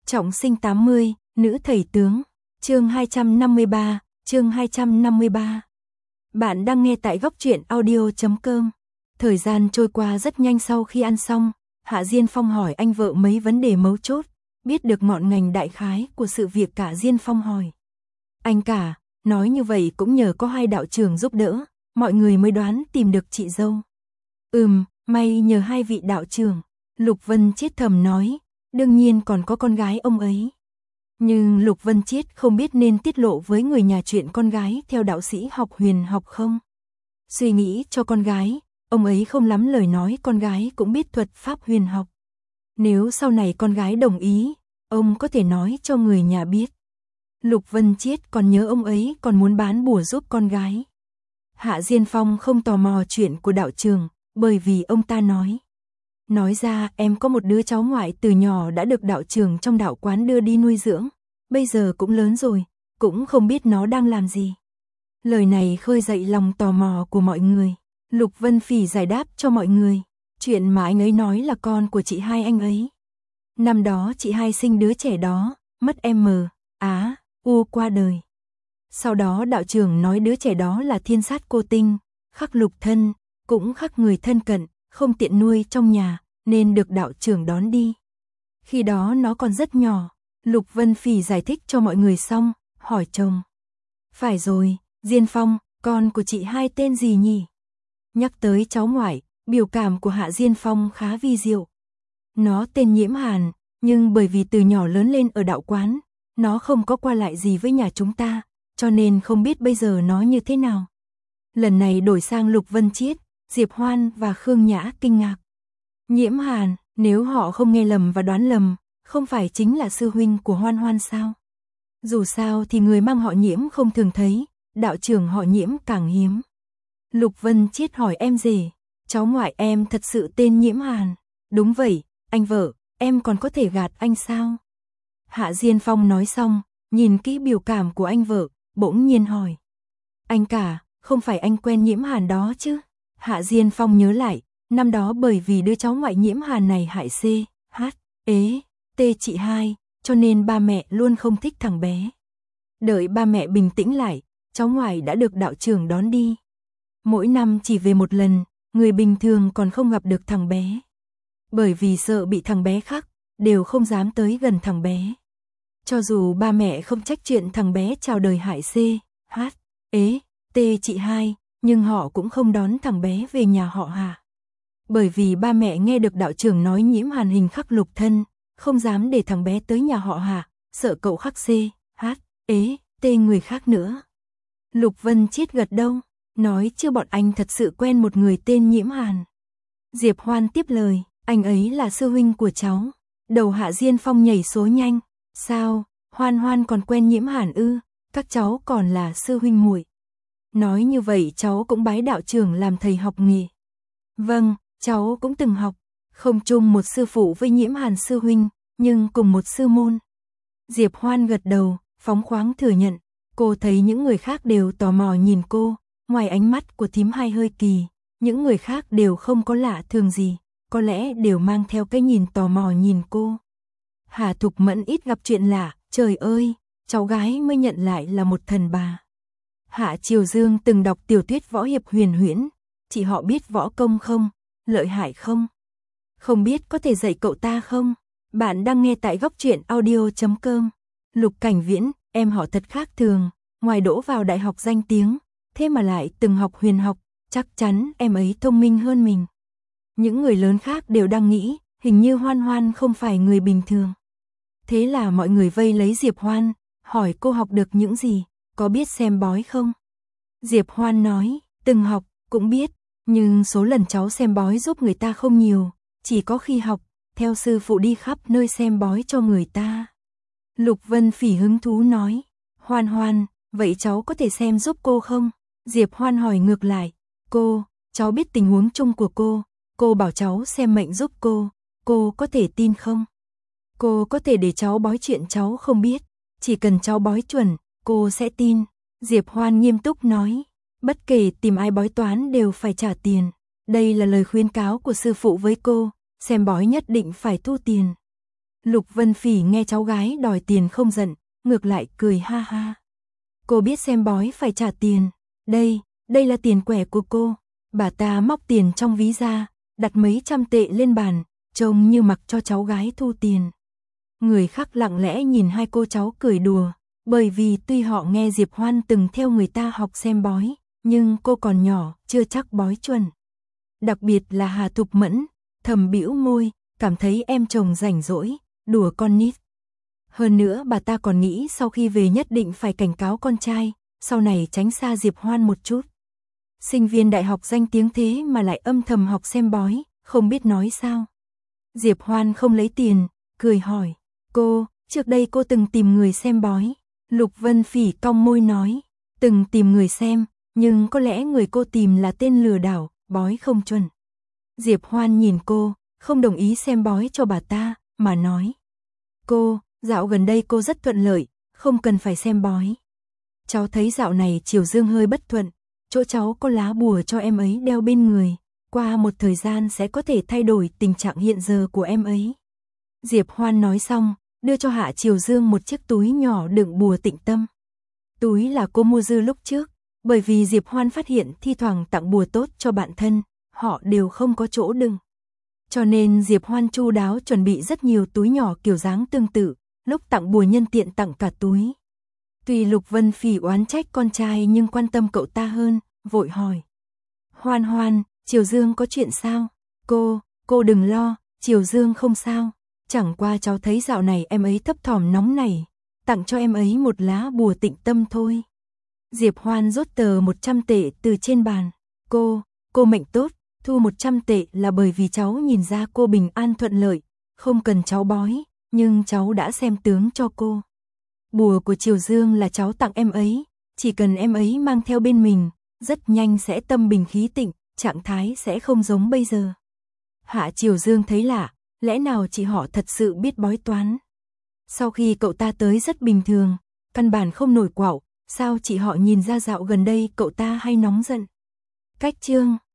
Trọng sinh 80, nữ thầy tướng. Chương 253, chương 253. Bạn đang nghe tại góc truyện audio.com. Thời gian trôi qua rất nhanh. Sau khi ăn xong, Hạ Diên Phong hỏi anh vợ mấy vấn đề mấu chốt, biết được ngọn ngành đại khái của sự việc. Cả Diên Phong hỏi: anh cả, nói như vậy cũng nhờ có hai đạo trưởng giúp đỡ, mọi người mới đoán tìm được chị dâu. May nhờ hai vị đạo trưởng. Lục Vân Chiết thầm nói, đương nhiên còn có con gái ông ấy. Nhưng Lục Vân Chiết không biết nên tiết lộ với người nhà chuyện con gái theo đạo sĩ học huyền học không. Suy nghĩ cho con gái, ông ấy không lắm lời nói con gái cũng biết thuật pháp huyền học. Nếu sau này con gái đồng ý, ông có thể nói cho người nhà biết. Lục Vân Chiết còn nhớ ông ấy còn muốn bán bùa giúp con gái. Hạ Diên Phong không tò mò chuyện của đạo trưởng, bởi vì ông ta nói ra em có một đứa cháu ngoại từ nhỏ đã được đạo trưởng trong đạo quán đưa đi nuôi dưỡng, bây giờ cũng lớn rồi, cũng không biết nó đang làm gì. Lời này khơi dậy lòng tò mò của mọi người. Lục Vân Phỉ giải đáp cho mọi người, chuyện mà anh ấy nói là con của chị hai anh ấy. Năm đó chị hai sinh đứa trẻ đó, mất U qua đời. Sau đó đạo trưởng nói đứa trẻ đó là thiên sát cô tinh, khắc lục thân, cũng khắc người thân cận, không tiện nuôi trong nhà, nên được đạo trưởng đón đi. Khi đó nó còn rất nhỏ. Lục Vân Phỉ giải thích cho mọi người xong, hỏi chồng: phải rồi, Diên Phong, con của chị hai tên gì nhỉ? Nhắc tới cháu ngoại, biểu cảm của Hạ Diên Phong khá vi diệu. Nó tên Nhiễm Hàn, nhưng bởi vì từ nhỏ lớn lên ở đạo quán, nó không có qua lại gì với nhà chúng ta, cho nên không biết bây giờ nó như thế nào. Lần này đổi sang Lục Vân Chiết, Diệp Hoan và Khương Nhã kinh ngạc. Nhiễm Hàn, nếu họ không nghe lầm và đoán lầm, không phải chính là sư huynh của Hoan Hoan sao? Dù sao thì người mang họ Nhiễm không thường thấy, đạo trưởng họ Nhiễm càng hiếm. Lục Vân Chiết hỏi em rể, cháu ngoại em thật sự tên Nhiễm Hàn? Đúng vậy, anh vợ, em còn có thể gạt anh sao? Hạ Diên Phong nói xong, nhìn kỹ biểu cảm của anh vợ, bỗng nhiên hỏi: anh cả, không phải anh quen Nhiễm Hàn đó chứ? Hạ Diên Phong nhớ lại, năm đó bởi vì đứa cháu ngoại Nhiễm Hàn này hại T chị hai, cho nên ba mẹ luôn không thích thằng bé. Đợi ba mẹ bình tĩnh lại, cháu ngoại đã được đạo trưởng đón đi. Mỗi năm chỉ về một lần, người bình thường còn không gặp được thằng bé. Bởi vì sợ bị thằng bé khắc, đều không dám tới gần thằng bé. Cho dù ba mẹ không trách chuyện thằng bé chào đời hại T chị hai, nhưng họ cũng không đón thằng bé về nhà họ Hạ. Bởi vì ba mẹ nghe được đạo trưởng nói Nhiễm Hàn hình khắc lục thân, không dám để thằng bé tới nhà họ Hạ, sợ cậu khắc T người khác nữa. Lục Vân Chiết gật đầu, nói chưa bọn anh thật sự quen một người tên Nhiễm Hàn. Diệp Hoan tiếp lời, anh ấy là sư huynh của cháu. Đầu Hạ Diên Phong nhảy số nhanh, sao, Hoan Hoan còn quen Nhiễm Hàn ư? Các cháu còn là sư huynh muội. Nói như vậy cháu cũng bái đạo trưởng làm thầy học nghề. Vâng, cháu cũng từng học, không chung một sư phụ với Nhiễm Hàn sư huynh, nhưng cùng một sư môn. Diệp Hoan gật đầu, phóng khoáng thừa nhận. Cô thấy những người khác đều tò mò nhìn cô, ngoài ánh mắt của thím hai hơi kỳ, những người khác đều không có lạ thường gì, có lẽ đều mang theo cái nhìn tò mò nhìn cô. Hà Thục Mẫn ít gặp chuyện lạ, trời ơi, cháu gái mới nhận lại là một thần bà. Hạ Triều Dương từng đọc tiểu thuyết võ hiệp huyền huyễn, chị họ biết võ công không? Lợi hại không? Không biết có thể dạy cậu ta không? Bạn đang nghe tại góc truyện audio.com. Lục Cảnh Viễn, em họ thật khác thường, ngoài đỗ vào đại học danh tiếng, thế mà lại từng học huyền học, chắc chắn em ấy thông minh hơn mình. Những người lớn khác đều đang nghĩ, hình như Hoan Hoan không phải người bình thường. Thế là mọi người vây lấy Diệp Hoan, hỏi cô học được những gì, có biết xem bói không? Diệp Hoan nói, từng học, cũng biết, nhưng số lần cháu xem bói giúp người ta không nhiều, chỉ có khi học, theo sư phụ đi khắp nơi xem bói cho người ta. Lục Vân Phỉ hứng thú nói, Hoan Hoan, vậy cháu có thể xem giúp cô không? Diệp Hoan hỏi ngược lại, cháu biết tình huống chung của cô bảo cháu xem mệnh giúp cô có thể tin không? Cô có thể để cháu bói chuyện cháu không biết, chỉ cần cháu bói chuẩn, cô sẽ tin. Diệp Hoan nghiêm túc nói, bất kể tìm ai bói toán đều phải trả tiền. Đây là lời khuyến cáo của sư phụ với cô, xem bói nhất định phải thu tiền. Lục Vân Phỉ nghe cháu gái đòi tiền không giận, ngược lại cười ha ha. Cô biết xem bói phải trả tiền. Đây là tiền quẻ của cô. Bà ta móc tiền trong ví ra, đặt mấy trăm tệ lên bàn, trông như mặc cho cháu gái thu tiền. Người khác lặng lẽ nhìn hai cô cháu cười đùa, bởi vì tuy họ nghe Diệp Hoan từng theo người ta học xem bói, nhưng cô còn nhỏ, chưa chắc bói chuẩn. Đặc biệt là Hà Thục Mẫn, thầm bĩu môi, cảm thấy em chồng rảnh rỗi, đùa con nít. Hơn nữa bà ta còn nghĩ sau khi về nhất định phải cảnh cáo con trai, sau này tránh xa Diệp Hoan một chút. Sinh viên đại học danh tiếng thế mà lại âm thầm học xem bói, không biết nói sao. Diệp Hoan không lấy tiền, cười hỏi, cô, trước đây cô từng tìm người xem bói. Lục Vân Phỉ cong môi nói, từng tìm người xem, nhưng có lẽ người cô tìm là tên lừa đảo, bói không chuẩn. Diệp Hoan nhìn cô, không đồng ý xem bói cho bà ta, mà nói, cô, dạo gần đây cô rất thuận lợi, không cần phải xem bói. Cháu thấy dạo này Triều Dương hơi bất thuận, chỗ cháu có lá bùa cho em ấy đeo bên người, qua một thời gian sẽ có thể thay đổi tình trạng hiện giờ của em ấy. Diệp Hoan nói xong, đưa cho Hạ Triều Dương một chiếc túi nhỏ đựng bùa tịnh tâm. Túi là cô mua dư lúc trước, bởi vì Diệp Hoan phát hiện thi thoảng tặng bùa tốt cho bạn thân, họ đều không có chỗ đựng. Cho nên Diệp Hoan chu đáo chuẩn bị rất nhiều túi nhỏ kiểu dáng tương tự, lúc tặng bùa nhân tiện tặng cả túi. Tuy Lục Vân Phỉ oán trách con trai nhưng quan tâm cậu ta hơn, vội hỏi. Hoan Hoan, Triều Dương có chuyện sao? Cô đừng lo, Triều Dương không sao. Chẳng qua cháu thấy dạo này em ấy thấp thỏm nóng nảy, tặng cho em ấy một lá bùa tịnh tâm thôi. Diệp Hoan rút tờ 100 tệ từ trên bàn. Cô mệnh tốt, thu 100 tệ là bởi vì cháu nhìn ra cô bình an thuận lợi, không cần cháu bói, nhưng cháu đã xem tướng cho cô. Bùa của Triều Dương là cháu tặng em ấy, chỉ cần em ấy mang theo bên mình, rất nhanh sẽ tâm bình khí tịnh, trạng thái sẽ không giống bây giờ. Hạ Triều Dương thấy lạ, lẽ nào chị họ thật sự biết bói toán? Sau khi cậu ta tới rất bình thường, căn bản không nổi quạo, sao chị họ nhìn ra dạo gần đây cậu ta hay nóng giận? Cách chương